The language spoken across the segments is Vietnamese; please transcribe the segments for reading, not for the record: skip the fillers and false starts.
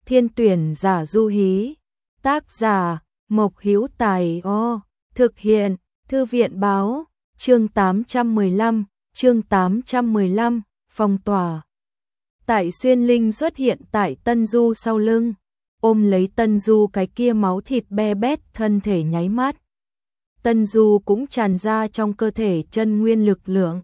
Thiên tuyển giả du hí. Tác giả Mộc Hữu Tài. Thực hiện Thư viện báo. Chương 815, phong tỏa. Tại Xuyên Linh xuất hiện tại Tân Du sau lưng, ôm lấy Tân Du cái kia máu thịt be bét thân thể nháy mắt. Tân Du cũng tràn ra trong cơ thể chân nguyên lực lượng,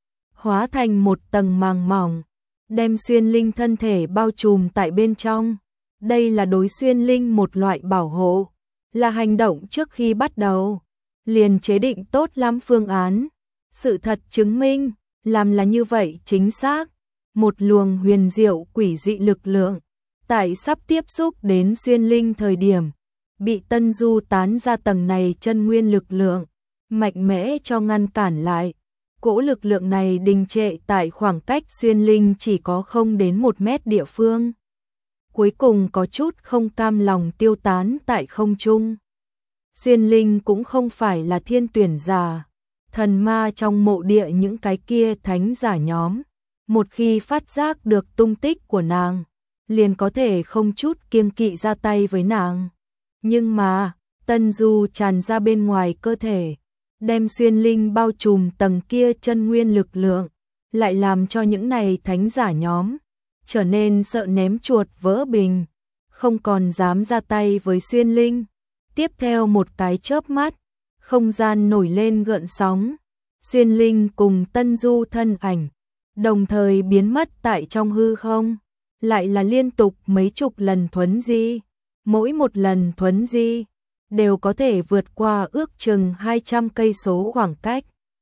hóa thành một tầng màng mỏng, đem Xuyên Linh thân thể bao trùm tại bên trong. Đây là đối Xuyên Linh một loại bảo hộ, là hành động trước khi bắt đầu liền chế định tốt lắm phương án. Sự thật chứng minh, làm là như vậy chính xác. Một luồng huyền diệu quỷ dị lực lượng, tại sắp tiếp xúc đến Xuyên Linh thời điểm, bị Tân Du tán ra tầng này chân nguyên lực lượng, mạnh mẽ cho ngăn cản lại. Cỗ lực lượng này đình trệ tại khoảng cách Xuyên Linh chỉ có không đến 1 mét địa phương. Cuối cùng có chút không cam lòng tiêu tán tại không trung. Xuyên Linh cũng không phải là thiên tuyển giả, thần ma trong mộ địa những cái kia thánh giả nhóm. Một khi phát giác được tung tích của nàng, liền có thể không chút kiêng kỵ ra tay với nàng. Nhưng mà, Tân Du tràn ra bên ngoài cơ thể, đem Xuyên Linh bao trùm tầng kia chân nguyên lực lượng, lại làm cho những này thánh giả nhóm trở nên sợ ném chuột vỡ bình, không còn dám ra tay với Xuyên Linh. Tiếp theo một cái chớp mắt, không gian nổi lên gợn sóng, Xuyên Linh cùng Tân Du thân ảnh đồng thời biến mất tại trong hư không, lại là liên tục mấy chục lần thuấn di, mỗi một lần thuấn di đều có thể vượt qua ước chừng 200 cây số khoảng cách.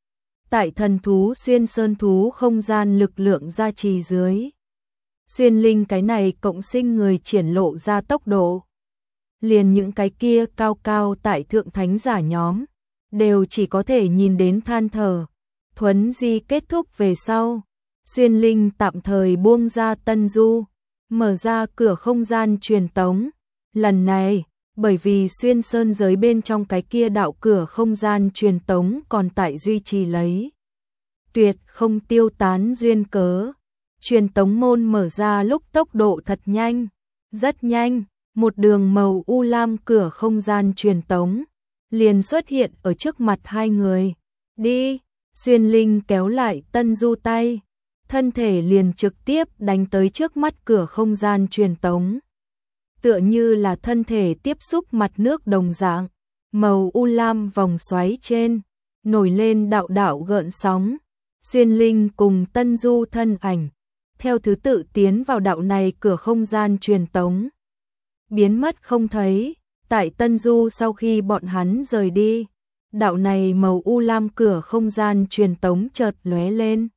Tại thần thú xuyên sơn thú không gian lực lượng gia trì dưới, Xuyên Linh cái này cộng sinh người triển lộ ra tốc độ, liền những cái kia cao cao tại thượng thánh giả nhóm đều chỉ có thể nhìn đến than thở. Thuấn di kết thúc về sau, Xuyên Linh tạm thời buông ra Tân Du, mở ra cửa không gian truyền tống. Lần này, bởi vì xuyên sơn giới bên trong cái kia đạo cửa không gian truyền tống còn tại duy trì lấy, tuyệt không tiêu tán duyên cớ, truyền tống môn mở ra lúc tốc độ thật nhanh, rất nhanh, một đường màu u lam cửa không gian truyền tống liền xuất hiện ở trước mặt hai người. Đi, Xuyên Linh kéo lại Tân Du tay, thân thể liền trực tiếp đánh tới trước mắt cửa không gian truyền tống. Tựa như là thân thể tiếp xúc mặt nước đồng dạng, màu u lam vòng xoáy trên nổi lên đạo đạo gợn sóng. Xuyên Linh cùng Tân Du thân ảnh theo thứ tự tiến vào đạo này cửa không gian truyền tống, biến mất không thấy. Tại Tân Du sau khi bọn hắn rời đi, đạo này màu u lam cửa không gian truyền tống chợt lóe lên.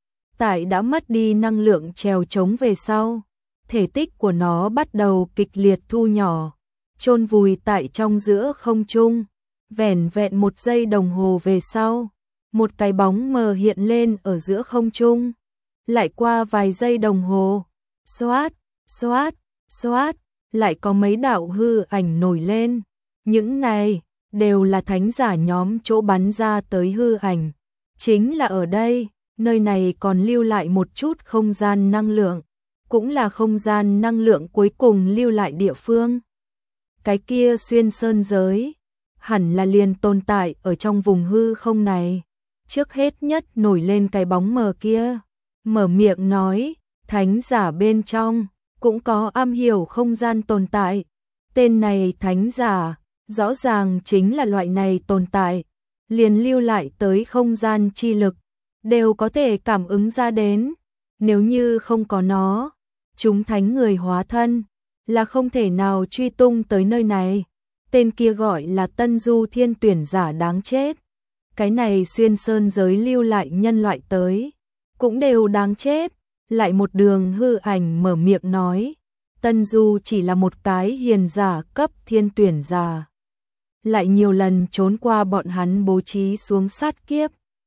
Tại đã mất đi năng lượng trèo trống về sau, thể tích của nó bắt đầu kịch liệt thu nhỏ, chôn vùi tại trong giữa không trung. Vẻn vẹn 1 giây đồng hồ về sau, một cái bóng mờ hiện lên ở giữa không trung. Lại qua vài giây đồng hồ, xoát, xoát, xoát, lại có mấy đạo hư ảnh nổi lên. Những này đều là thánh giả nhóm chỗ bắn ra tới hư ảnh. Chính là ở đây, nơi này còn lưu lại một chút không gian năng lượng, cũng là không gian năng lượng cuối cùng lưu lại địa phương. Cái kia xuyên sơn giới, hẳn là liền tồn tại ở trong vùng hư không này. Trước hết nhất nổi lên cái bóng mờ kia, mở miệng nói, thánh giả bên trong cũng có am hiểu không gian tồn tại. Tên này thánh giả, rõ ràng chính là loại này tồn tại, liền lưu lại tới không gian chi lực, đều có thể cảm ứng ra đến. Nếu như không có nó, chúng thánh người hóa thân là không thể nào truy tung tới nơi này. Tên kia gọi là Tân Du thiên tuyển giả đáng chết. Cái này xuyên sơn giới lưu lại nhân loại tới, cũng đều đáng chết. Lại một đường hư ảnh mở miệng nói, Tân Du chỉ là một cái hiền giả cấp thiên tuyển giả, lại nhiều lần trốn qua bọn hắn bố trí xuống sát kiếp.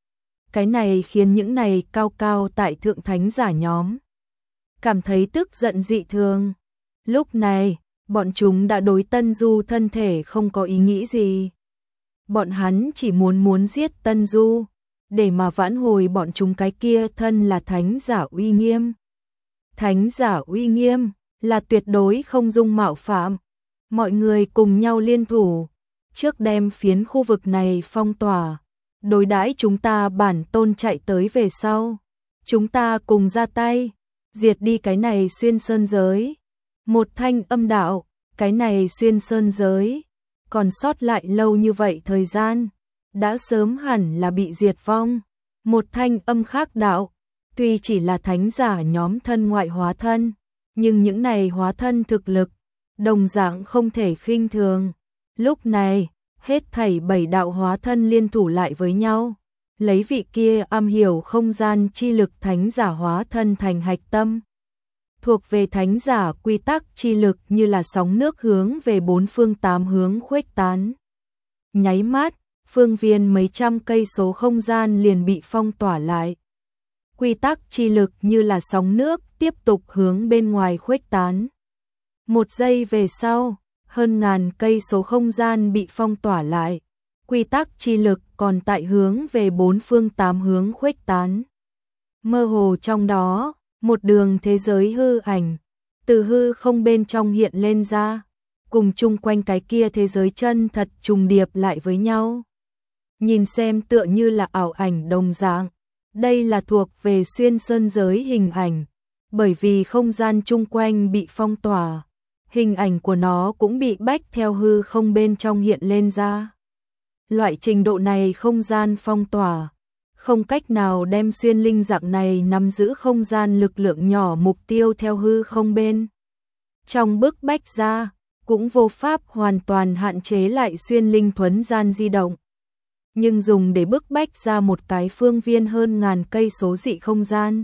Cái này khiến những này cao cao tại thượng thánh giả nhóm cảm thấy tức giận dị thường. Lúc này, bọn chúng đã đối Tân Du thân thể không có ý nghĩ gì. Bọn hắn chỉ muốn giết Tân Du, để mà vãn hồi bọn chúng cái kia thân là thánh giả uy nghiêm. Thánh giả uy nghiêm, là tuyệt đối không dung mạo phạm. Mọi người cùng nhau liên thủ, trước đem phiến khu vực này phong tỏa, đối đãi chúng ta bản tôn chạy tới về sau. Chúng ta cùng ra tay, diệt đi cái này xuyên sơn giới. Một thanh âm đạo, cái này xuyên sơn giới, còn sót lại lâu như vậy thời gian, đã sớm hẳn là bị diệt vong. Một thanh âm khác đạo, tuy chỉ là thánh giả nhóm thân ngoại hóa thân, nhưng những này hóa thân thực lực, đồng dạng không thể khinh thường. Lúc này, hết thảy 7 đạo hóa thân liên thủ lại với nhau, lấy vị kia am hiểu không gian chi lực thánh giả hóa thân thành hạch tâm. Thuộc về thánh giả quy tắc chi lực như là sóng nước hướng về bốn phương tám hướng khuếch tán. Nháy mắt, phương viên mấy trăm cây số không gian liền bị phong tỏa lại. Quy tắc chi lực như là sóng nước tiếp tục hướng bên ngoài khuếch tán. Một giây về sau, hơn ngàn cây số không gian bị phong tỏa lại. Quy tắc chi lực còn tại hướng về bốn phương tám hướng khuếch tán. Mơ hồ trong đó, một đường thế giới hư ảnh, từ hư không bên trong hiện lên ra, cùng chung quanh cái kia thế giới chân thật trùng điệp lại với nhau. Nhìn xem tựa như là ảo ảnh đồng dạng, đây là thuộc về xuyên sơn giới hình ảnh, bởi vì không gian chung quanh bị phong tỏa, hình ảnh của nó cũng bị bách theo hư không bên trong hiện lên ra. Loại trình độ này không gian phong tỏa, không cách nào đem xuyên linh dạng này nắm giữ không gian lực lượng nhỏ mục tiêu theo hư không bên trong bức bách ra, cũng vô pháp hoàn toàn hạn chế lại xuyên linh thuấn gian di động. Nhưng dùng để bức bách ra một cái phương viên hơn ngàn cây số dị không gian,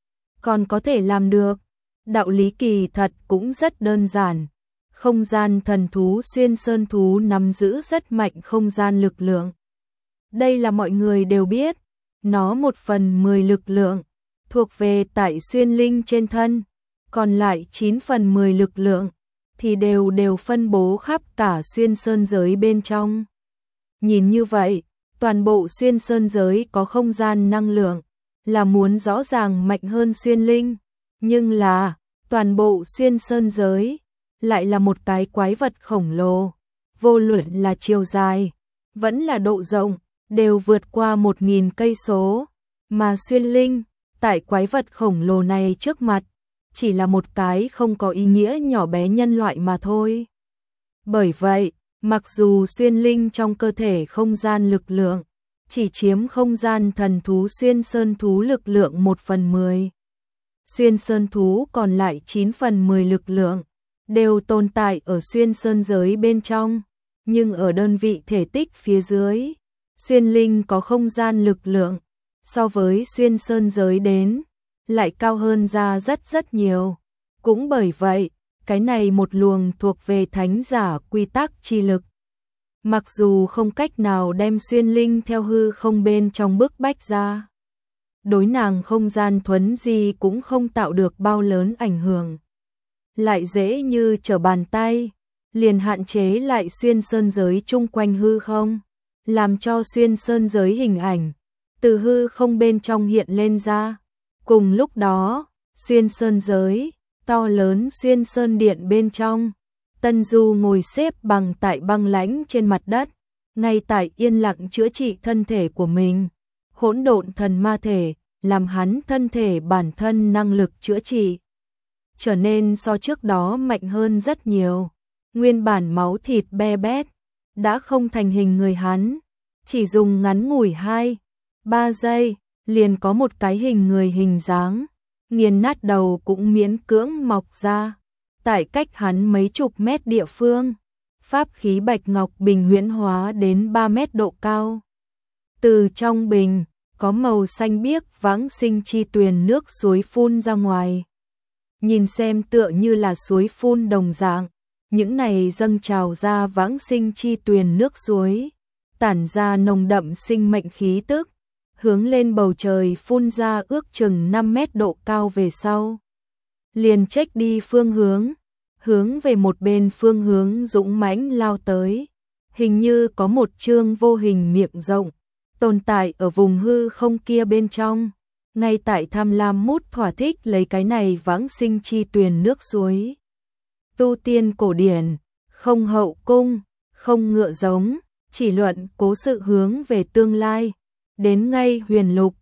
còn có thể làm được. Đạo lý kỳ thật cũng rất đơn giản. Không gian thần thú xuyên sơn thú nắm giữ rất mạnh không gian lực lượng. Đây là mọi người đều biết. Nó 1/10 lực lượng thuộc về tại xuyên linh trên thân, còn lại 9/10 lực lượng thì đều phân bố khắp cả xuyên sơn giới bên trong. Nhìn như vậy, toàn bộ xuyên sơn giới có không gian năng lượng, là muốn rõ ràng mạnh hơn xuyên linh, nhưng là toàn bộ xuyên sơn giới lại là một cái quái vật khổng lồ, vô luận là chiều dài, vẫn là độ rộng, đều vượt qua 1000 cây số, mà xuyên linh tại quái vật khổng lồ này trước mặt, chỉ là một cái không có ý nghĩa nhỏ bé nhân loại mà thôi. Bởi vậy, mặc dù xuyên linh trong cơ thể không gian lực lượng chỉ chiếm không gian thần thú xuyên sơn thú lực lượng 1/10, xuyên sơn thú còn lại 9/10 lực lượng đều tồn tại ở xuyên sơn giới bên trong, nhưng ở đơn vị thể tích phía dưới, xuyên linh có không gian lực lượng so với xuyên sơn giới đến lại cao hơn ra rất nhiều. Cũng bởi vậy, cái này một luồng thuộc về thánh giả quy tắc chi lực, mặc dù không cách nào đem xuyên linh theo hư không bên trong bức bách ra, đối nàng không gian thuấn di cũng không tạo được bao lớn ảnh hưởng, lại dễ như trở bàn tay liền hạn chế lại xuyên sơn giới chung quanh hư không, làm cho xuyên sơn giới hình ảnh từ hư không bên trong hiện lên ra. Cùng lúc đó, xuyên sơn giới, to lớn xuyên sơn điện bên trong, Tân Du ngồi xếp bằng tại băng lãnh trên mặt đất, ngay tại yên lặng chữa trị thân thể của mình. Hỗn độn thần ma thể, làm hắn thân thể bản thân năng lực chữa trị trở nên so trước đó mạnh hơn rất nhiều. Nguyên bản máu thịt be bét đã không thành hình người hắn, chỉ dùng ngắn ngủi 2-3 giây liền có một cái hình người hình dáng, nghiền nát đầu cũng miễn cưỡng mọc ra. Tại cách hắn mấy chục mét địa phương, pháp khí bạch ngọc bình huyễn hóa đến 3 mét độ cao. Từ trong bình, có màu xanh biếc vãng sinh chi tuyền nước suối phun ra ngoài. Nhìn xem tựa như là suối phun đồng dạng, những này dâng trào ra vãng sinh chi tuyền nước suối, tản ra nồng đậm sinh mệnh khí tức, hướng lên bầu trời phun ra ước chừng 5 mét độ cao về sau. Liền chếch đi phương hướng về một bên phương hướng dũng mãnh lao tới, hình như có một chương vô hình miệng rộng, tồn tại ở vùng hư không kia bên trong, ngay tại tham lam mút thỏa thích lấy cái này vãng sinh chi tuyền nước suối. tu tiên cổ điển, không hậu cung, không ngựa giống, chỉ luận cố sự hướng về tương lai. Đến ngay huyền lục,